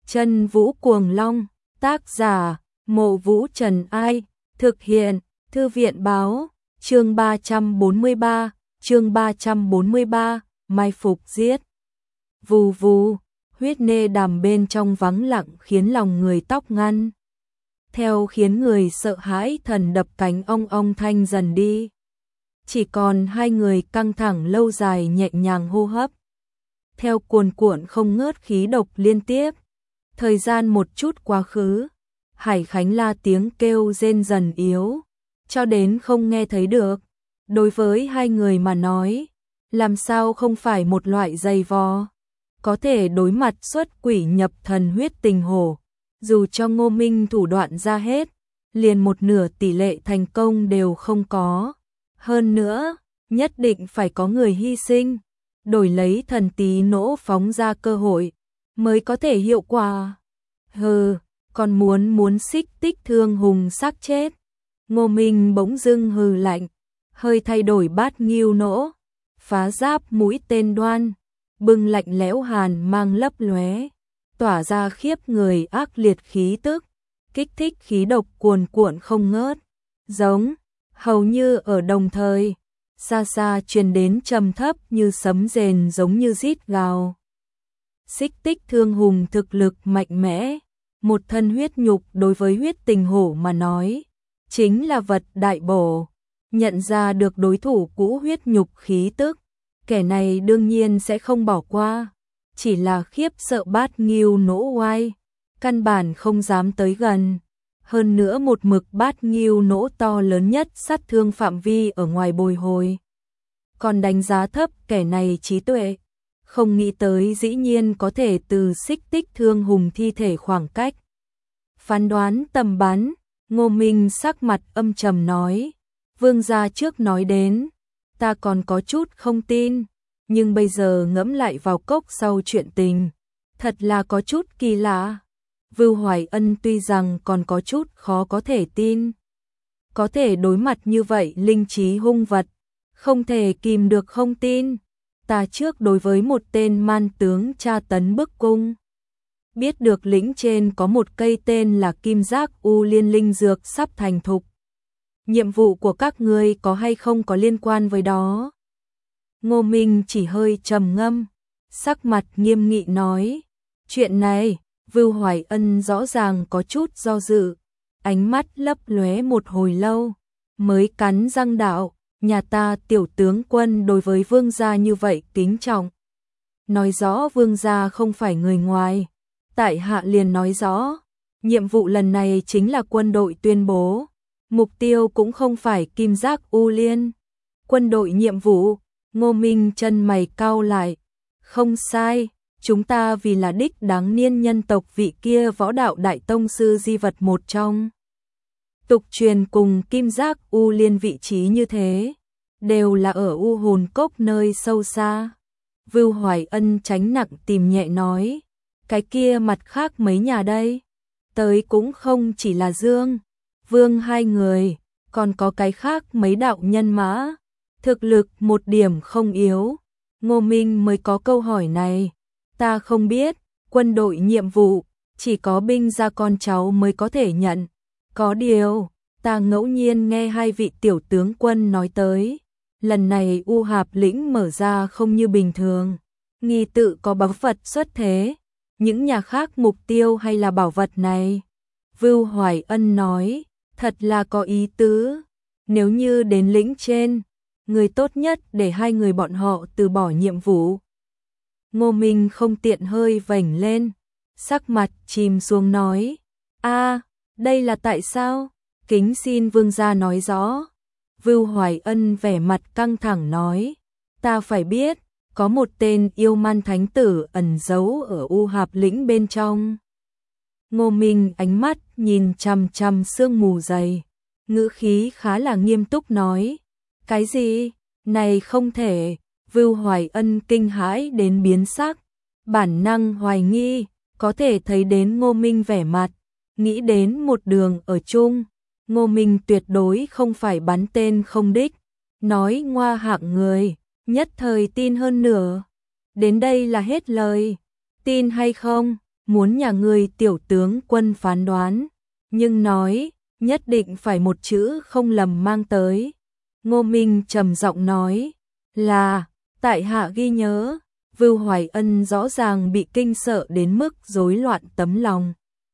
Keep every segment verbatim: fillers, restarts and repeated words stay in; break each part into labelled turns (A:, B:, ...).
A: Chân Vũ Cuồng Long, tác giả, Mộ Vũ Trần Ai, thực hiện, Thư viện báo, chương ba trăm bốn mươi ba, chương ba trăm bốn mươi ba, mai phục giết. Vù vù, huyết nê đàm bên trong vắng lặng khiến lòng người tóc ngăn. Theo khiến người sợ hãi thần đập cánh ong ong thanh dần đi. Chỉ còn hai người căng thẳng lâu dài nhẹ nhàng hô hấp. Theo cuồn cuộn không ngớt khí độc liên tiếp. Thời gian một chút quá khứ, Hải Khánh La tiếng kêu rên dần yếu, cho đến không nghe thấy được. Đối với hai người mà nói, làm sao không phải một loại dày vò, có thể đối mặt xuất quỷ nhập thần huyết tình hổ, dù cho Ngô Minh thủ đoạn ra hết, liền một nửa tỷ lệ thành công đều không có. Hơn nữa, nhất định phải có người hy sinh, đổi lấy thần tí nỗ phóng ra cơ hội, mới có thể hiệu quả. Hừ, còn muốn muốn xích tích thương hùng xác chết. Ngô Minh bỗng dưng hừ lạnh, hơi thay đổi bát nghiêu nỗ, phá giáp mũi tên đoan, bưng lạnh lẽo hàn mang lấp lóe, tỏa ra khiếp người ác liệt khí tức, kích thích khí độc cuồn cuộn không ngớt. Giống, hầu như ở đồng thời, xa xa truyền đến trầm thấp như sấm rền giống như rít gào. Xích tích thương hùng thực lực mạnh mẽ, một thân huyết nhục đối với huyết tình hổ mà nói, chính là vật đại bổ. Nhận ra được đối thủ cũ huyết nhục khí tức, kẻ này đương nhiên sẽ không bỏ qua, chỉ là khiếp sợ bát nghiêu nỗ oai, căn bản không dám tới gần. Hơn nữa một mực bát nghiêu nỗ to lớn nhất sát thương phạm vi ở ngoài bồi hồi. Còn đánh giá thấp kẻ này trí tuệ, không nghĩ tới dĩ nhiên có thể từ xích tích thương hùng thi thể khoảng cách. Phán đoán tầm bắn, Ngô Minh sắc mặt âm trầm nói, vương gia trước nói đến, ta còn có chút không tin, nhưng bây giờ ngẫm lại vào cốc sau chuyện tình, thật là có chút kỳ lạ. Vưu Hoài Ân tuy rằng còn có chút khó có thể tin, có thể đối mặt như vậy linh trí hung vật, không thể kìm được không tin. Ta trước đối với một tên man tướng tra tấn bức cung, biết được lĩnh trên có một cây tên là Kim Giác U Liên linh dược sắp thành thục. Nhiệm vụ của các ngươi có hay không có liên quan với đó? Ngô Minh chỉ hơi trầm ngâm, sắc mặt nghiêm nghị nói, chuyện này, Vưu Hoài Ân rõ ràng có chút do dự, ánh mắt lấp lóe một hồi lâu, mới cắn răng đạo, nhà ta tiểu tướng quân đối với vương gia như vậy kính trọng. Nói rõ vương gia không phải người ngoài, tại hạ liền nói rõ, nhiệm vụ lần này chính là quân đội tuyên bố, mục tiêu cũng không phải Kim Giác U Liên. Quân đội nhiệm vụ, Ngô Minh chân mày cau lại, không sai, chúng ta vì là đích đáng niên nhân tộc vị kia võ đạo đại tông sư di vật một trong. Tục truyền cùng Kim Giác U Liên vị trí như thế, đều là ở U Hồn Cốc nơi sâu xa. Vưu Hoài Ân tránh nặng tìm nhẹ nói, cái kia mặt khác mấy nhà đây, tới cũng không chỉ là Dương, Vương hai người, còn có cái khác mấy đạo nhân mã, thực lực một điểm không yếu. Ngô Minh mới có câu hỏi này, ta không biết, quân đội nhiệm vụ, chỉ có binh gia con cháu mới có thể nhận. Có điều, ta ngẫu nhiên nghe hai vị tiểu tướng quân nói tới, lần này U Hạp lĩnh mở ra không như bình thường, nghi tự có báu vật xuất thế, những nhà khác mục tiêu hay là bảo vật này. Vưu Hoài Ân nói, thật là có ý tứ, nếu như đến lĩnh trên, người tốt nhất để hai người bọn họ từ bỏ nhiệm vụ. Ngô Minh không tiện hơi vểnh lên, sắc mặt chìm xuống nói, a, đây là tại sao? Kính xin vương gia nói rõ. Vưu Hoài Ân vẻ mặt căng thẳng nói, ta phải biết, có một tên yêu man thánh tử ẩn giấu ở U Hạp lĩnh bên trong. Ngô Minh ánh mắt nhìn chằm chằm sương mù dày, ngữ khí khá là nghiêm túc nói, cái gì? Này không thể. Vưu Hoài Ân kinh hãi đến biến sắc, bản năng hoài nghi, có thể thấy đến Ngô Minh vẻ mặt, nghĩ đến một đường ở chung, Ngô Minh tuyệt đối không phải bắn tên không đích, nói ngoa hạng người, nhất thời tin hơn nửa. Đến đây là hết lời, tin hay không, muốn nhà ngươi tiểu tướng quân phán đoán, nhưng nói, nhất định phải một chữ không lầm mang tới. Ngô Minh trầm giọng nói, là, tại hạ ghi nhớ. Vưu Hoài Ân rõ ràng bị kinh sợ đến mức rối loạn tấm lòng.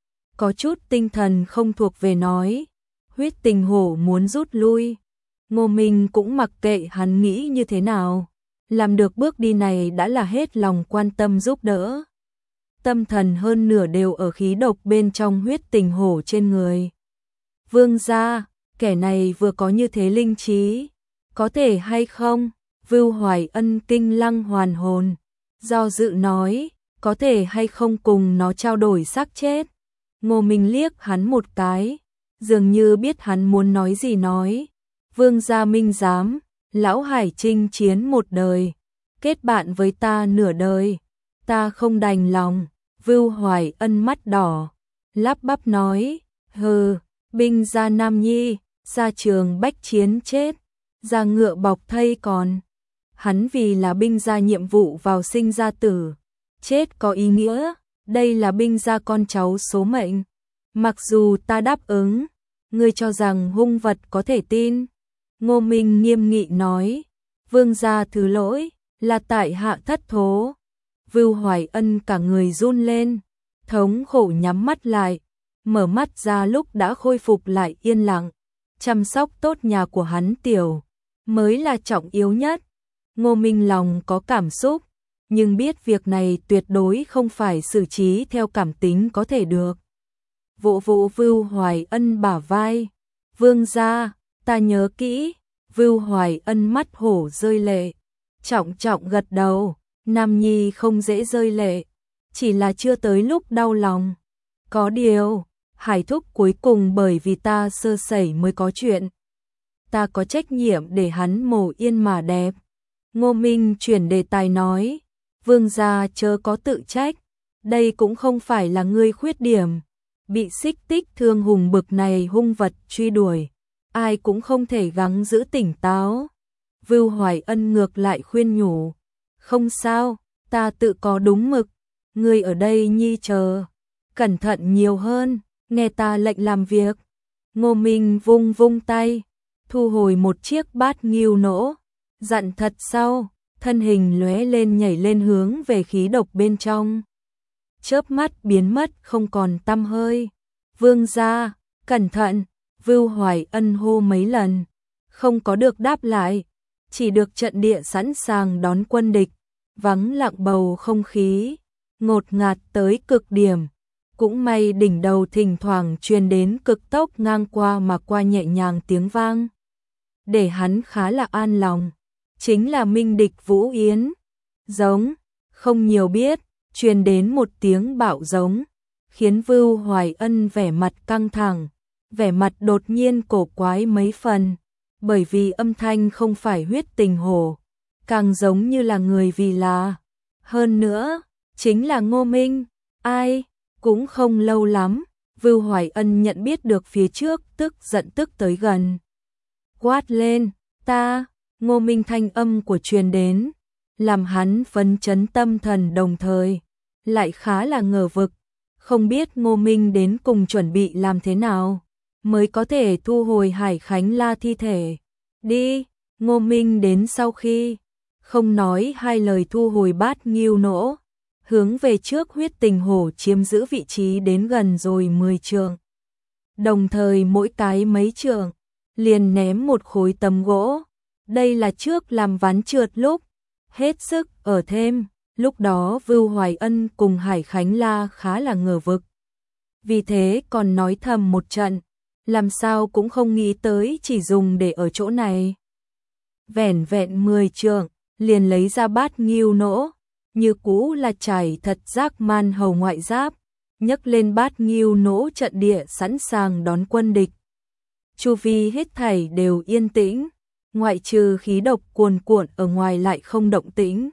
A: Có chút tinh thần không thuộc về nói, Huyết Tình Hổ muốn rút lui. Ngô Minh cũng mặc kệ hắn nghĩ như thế nào, làm được bước đi này đã là hết lòng quan tâm giúp đỡ. Tâm thần hơn nửa đều ở khí độc bên trong Huyết Tình Hổ trên người. Vương gia, kẻ này vừa có như thế linh trí, có thể hay không? Vưu Hoài Ân kinh lăng hoàn hồn, do dự nói, có thể hay không cùng nó trao đổi xác chết. Ngô Minh liếc hắn một cái, dường như biết hắn muốn nói gì nói. Vương gia minh giám, lão Hải chinh chiến một đời, kết bạn với ta nửa đời, ta không đành lòng. Vưu Hoài Ân mắt đỏ, lắp bắp nói, hừ, binh gia nam nhi, ra trường bách chiến chết, ra ngựa bọc thây còn. Hắn vì là binh gia nhiệm vụ vào sinh ra tử, chết có ý nghĩa, đây là binh gia con cháu số mệnh. Mặc dù ta đáp ứng, ngươi cho rằng hung vật có thể tin. Ngô Minh nghiêm nghị nói, vương gia thứ lỗi, là tại hạ thất thố. Vưu Hoài Ân cả người run lên, thống khổ nhắm mắt lại, mở mắt ra lúc đã khôi phục lại yên lặng. Chăm sóc tốt nhà của hắn tiểu, mới là trọng yếu nhất. Ngô Minh lòng có cảm xúc, nhưng biết việc này tuyệt đối không phải xử trí theo cảm tính có thể được. Vỗ vỗ Vưu Hoài Ân bả vai, vương gia, ta nhớ kỹ. Vưu Hoài Ân mắt hổ rơi lệ, trọng trọng gật đầu, nam nhi không dễ rơi lệ, chỉ là chưa tới lúc đau lòng. Có điều, Hải thúc cuối cùng bởi vì ta sơ sẩy mới có chuyện. Ta có trách nhiệm để hắn mồ yên mà đẹp. Ngô Minh chuyển đề tài nói, vương gia chớ có tự trách, đây cũng không phải là ngươi khuyết điểm. Bị xích tích thương hùng bực này hung vật truy đuổi, ai cũng không thể gắng giữ tỉnh táo. Vưu Hoài Ân ngược lại khuyên nhủ, không sao, ta tự có đúng mực, ngươi ở đây nhi chờ, cẩn thận nhiều hơn, nghe ta lệnh làm việc. Ngô Minh vung vung tay, thu hồi một chiếc bát nghiêu nỗ, dặn thật sau, thân hình lóe lên nhảy lên hướng về khí độc bên trong. Chớp mắt biến mất không còn tăm hơi. Vương gia, cẩn thận. Vưu Hoài Ân hô mấy lần, không có được đáp lại, chỉ được trận địa sẵn sàng đón quân địch, vắng lặng bầu không khí, ngột ngạt tới cực điểm. Cũng may đỉnh đầu thỉnh thoảng truyền đến cực tốc ngang qua mà qua nhẹ nhàng tiếng vang, để hắn khá là an lòng. Chính là minh địch Vũ Yến. Giống, không nhiều biết, truyền đến một tiếng bạo giống, khiến Vưu Hoài Ân vẻ mặt căng thẳng, vẻ mặt đột nhiên cổ quái mấy phần, bởi vì âm thanh không phải Huyết Tình Hổ, càng giống như là người vì là. Hơn nữa, chính là Ngô Minh, ai, cũng không lâu lắm, Vưu Hoài Ân nhận biết được phía trước tức giận tức tới gần. Quát lên, ta, Ngô Minh thanh âm của truyền đến, làm hắn phấn chấn tâm thần đồng thời, lại khá là ngờ vực, không biết Ngô Minh đến cùng chuẩn bị làm thế nào, mới có thể thu hồi Hải Khánh La thi thể. Đi, Ngô Minh đến sau khi, không nói hai lời thu hồi bát nghiêu nỗ, hướng về trước Huyết Tình Hổ chiếm giữ vị trí đến gần rồi mười trượng. Đồng thời mỗi cái mấy trượng, liền ném một khối tấm gỗ. Đây là trước làm ván trượt lúc, hết sức ở thêm, lúc đó Vưu Hoài Ân cùng Hải Khánh La khá là ngờ vực. Vì thế còn nói thầm một trận, làm sao cũng không nghĩ tới chỉ dùng để ở chỗ này. Vẻn vẹn mười trượng, liền lấy ra bát nghiêu nỗ, như cũ là trải thật giác man hầu ngoại giáp, nhấc lên bát nghiêu nỗ trận địa sẵn sàng đón quân địch. Chu vi hết thảy đều yên tĩnh, ngoại trừ khí độc cuồn cuộn ở ngoài lại không động tĩnh.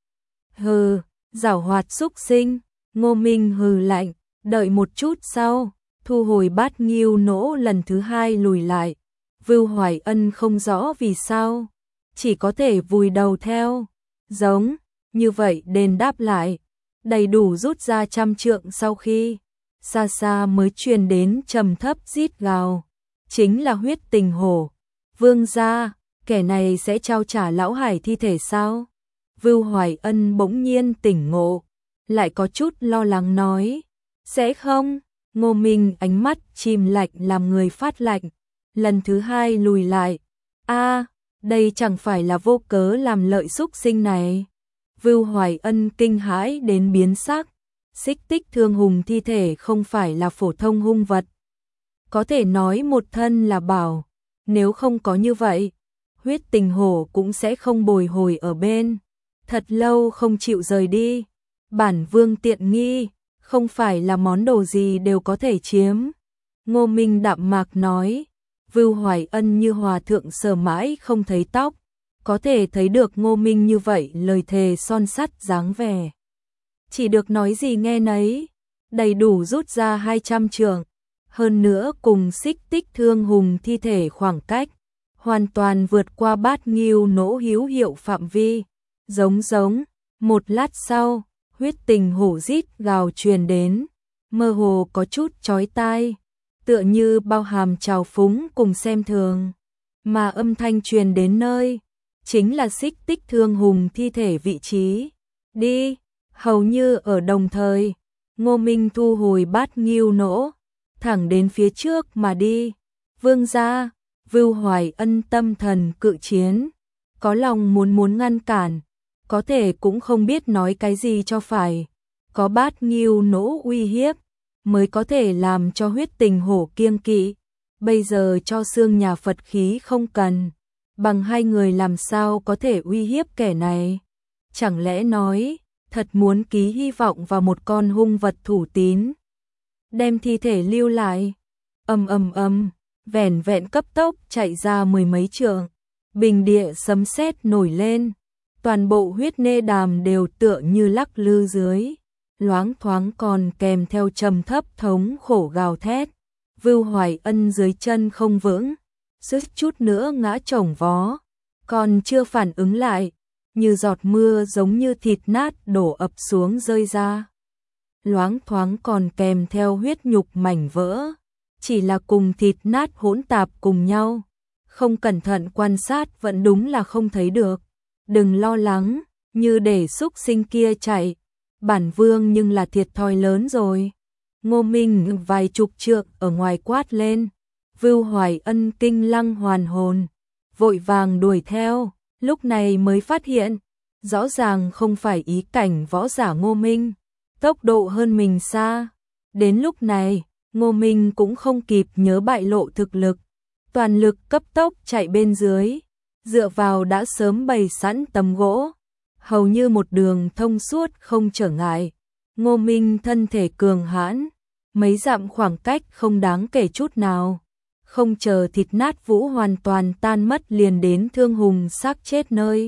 A: Hừ, giảo hoạt xúc sinh, Ngô Minh hừ lạnh, đợi một chút sau, thu hồi bát nghiêu nỗ lần thứ hai lùi lại. Vưu Hoài Ân không rõ vì sao, chỉ có thể vùi đầu theo, giống, như vậy đền đáp lại. đầy đủ rút ra trăm trượng sau khi, xa xa mới truyền đến trầm thấp rít gào, chính là huyết tình hổ. Vương gia, kẻ này sẽ trao trả lão Hải thi thể sao? Vưu Hoài Ân bỗng nhiên tỉnh ngộ, lại có chút lo lắng nói, sẽ không. Ngô Minh ánh mắt chìm lạnh làm người phát lạnh, lần thứ hai lùi lại. A, đây chẳng phải là vô cớ làm lợi xúc sinh này. Vưu Hoài Ân kinh hãi đến biến sắc, Xích Tích Thương Hùng thi thể không phải là phổ thông hung vật, có thể nói một thân là bảo, nếu không có như vậy, huyết tình hổ cũng sẽ không bồi hồi ở bên, thật lâu không chịu rời đi. Bản vương tiện nghi, không phải là món đồ gì đều có thể chiếm. Ngô Minh đạm mạc nói. Vưu Hoài Ân như hòa thượng sờ mãi không thấy tóc, có thể thấy được Ngô Minh như vậy lời thề son sắt dáng vẻ. Chỉ được nói gì nghe nấy, đầy đủ rút ra hai trăm trượng, hơn nữa cùng Xích Tích Thương Hùng thi thể khoảng cách, hoàn toàn vượt qua Bát Ngưu nỗ hữu hiệu phạm vi. Giống giống, một lát sau, huyết tình hổ rít gào truyền đến, mơ hồ có chút chói tai, tựa như bao hàm trào phúng cùng xem thường, mà âm thanh truyền đến nơi, chính là Xích Tích Thương Hùng thi thể vị trí. Đi, hầu như ở đồng thời, Ngô Minh thu hồi Bát Ngưu nỗ, thẳng đến phía trước mà đi. Vương gia, Vưu Hoài Ân tâm thần cự chiến, có lòng muốn muốn ngăn cản, có thể cũng không biết nói cái gì cho phải, có Bát Ngưu nỗ uy hiếp, mới có thể làm cho huyết tình hổ kiêng kỵ, bây giờ cho xương nhà Phật khí không cần, bằng hai người làm sao có thể uy hiếp kẻ này, chẳng lẽ nói, thật muốn ký hy vọng vào một con hung vật thủ tín, đem thi thể lưu lại. Ầm ầm ầm, vẻn vẹn cấp tốc chạy ra mười mấy trượng, bình địa sấm sét nổi lên, toàn bộ huyết nê đàm đều tựa như lắc lư dưới, loáng thoáng còn kèm theo trầm thấp thống khổ gào thét. Vưu Hoài Ân dưới chân không vững, suýt chút nữa ngã chồng vó, còn chưa phản ứng lại, như giọt mưa giống như thịt nát đổ ập xuống rơi ra, loáng thoáng còn kèm theo huyết nhục mảnh vỡ, chỉ là cùng thịt nát hỗn tạp cùng nhau, không cẩn thận quan sát vẫn đúng là không thấy được. Đừng lo lắng, như để xúc sinh kia chạy, bản vương nhưng là thiệt thòi lớn rồi. Ngô Minh vài chục trượng ở ngoài quát lên, Vưu Hoài Ân kinh lăng hoàn hồn, vội vàng đuổi theo, lúc này mới phát hiện, rõ ràng không phải ý cảnh võ giả Ngô Minh, tốc độ hơn mình xa. Đến lúc này, Ngô Minh cũng không kịp nhớ bại lộ thực lực, toàn lực cấp tốc chạy bên dưới, dựa vào đã sớm bày sẵn tấm gỗ, hầu như một đường thông suốt không trở ngại. Ngô Minh thân thể cường hãn, mấy dặm khoảng cách không đáng kể chút nào, không chờ thịt nát vũ hoàn toàn tan mất liền đến Thương Hùng xác chết nơi.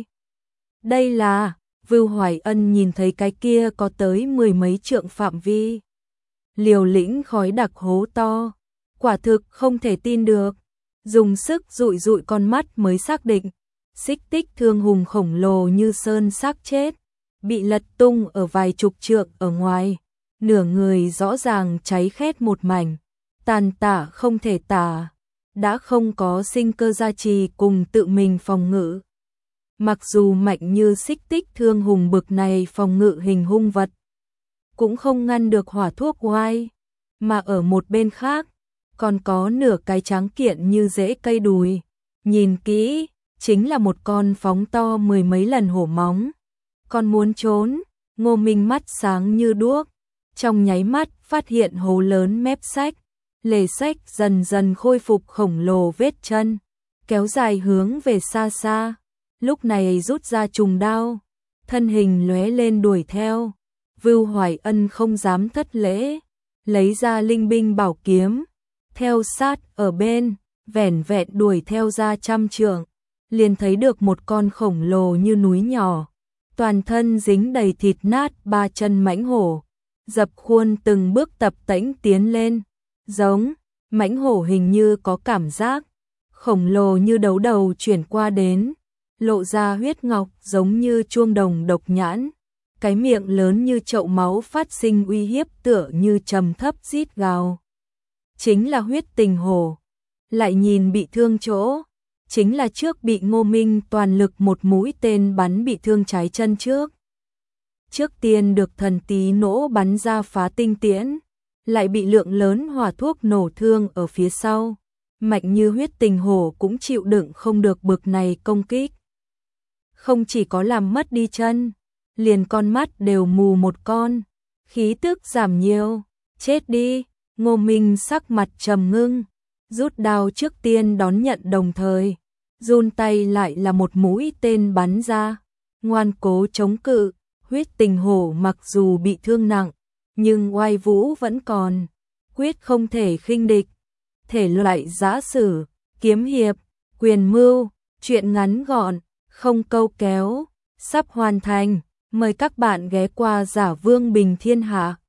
A: Đây là, Vưu Hoài Ân nhìn thấy cái kia có tới mười mấy trượng phạm vi, liều lĩnh khói đặc hố to, quả thực không thể tin được, dùng sức dụi dụi con mắt mới xác định, Xích Tích Thương Hùng khổng lồ như sơn xác chết, bị lật tung ở vài chục trượng ở ngoài, nửa người rõ ràng cháy khét một mảnh, tàn tả không thể tả, đã không có sinh cơ gia trì cùng tự mình phòng ngự. Mặc dù mạnh như Xích Tích Thương Hùng bực này phòng ngự hình hung vật, cũng không ngăn được hỏa thuốc oai, mà ở một bên khác, còn có nửa cái tráng kiện như rễ cây đùi, nhìn kỹ, chính là một con phóng to mười mấy lần hổ móng. Còn muốn trốn, Ngô Minh mắt sáng như đuốc, trong nháy mắt phát hiện hố lớn mép sách, lề sách dần dần khôi phục khổng lồ vết chân, kéo dài hướng về xa xa, lúc này rút ra trùng đao, thân hình lóe lên đuổi theo. Vưu Hoài Ân không dám thất lễ, lấy ra linh binh bảo kiếm, theo sát ở bên, vẻn vẹn đuổi theo ra trăm trượng, liền thấy được một con khổng lồ như núi nhỏ, toàn thân dính đầy thịt nát ba chân mãnh hổ, dập khuôn từng bước tập tễnh tiến lên, giống, mãnh hổ hình như có cảm giác, khổng lồ như đấu đầu chuyển qua đến, lộ ra huyết ngọc giống như chuông đồng độc nhãn, cái miệng lớn như chậu máu phát sinh uy hiếp tựa như trầm thấp rít gào. Chính là Huyết Tình Hổ. Lại nhìn bị thương chỗ, chính là trước bị Ngô Minh toàn lực một mũi tên bắn bị thương trái chân trước. Trước tiên được thần tí nỗ bắn ra phá tinh tiễn, lại bị lượng lớn hỏa thuốc nổ thương ở phía sau. Mạnh như Huyết Tình Hổ cũng chịu đựng không được bực này công kích. Không chỉ có làm mất đi chân, liền con mắt đều mù một con, khí tức giảm nhiều, chết đi. Ngô Minh sắc mặt trầm ngưng, rút đao trước tiên đón nhận đồng thời, run tay lại là một mũi tên bắn ra, ngoan cố chống cự. Huyết Tình Hổ mặc dù bị thương nặng, nhưng oai vũ vẫn còn, quyết không thể khinh địch. Thể loại giã sử, kiếm hiệp, quyền mưu, truyện ngắn gọn, không câu kéo, sắp hoàn thành. Mời các bạn ghé qua Giả Vương Bình Thiên Hạ.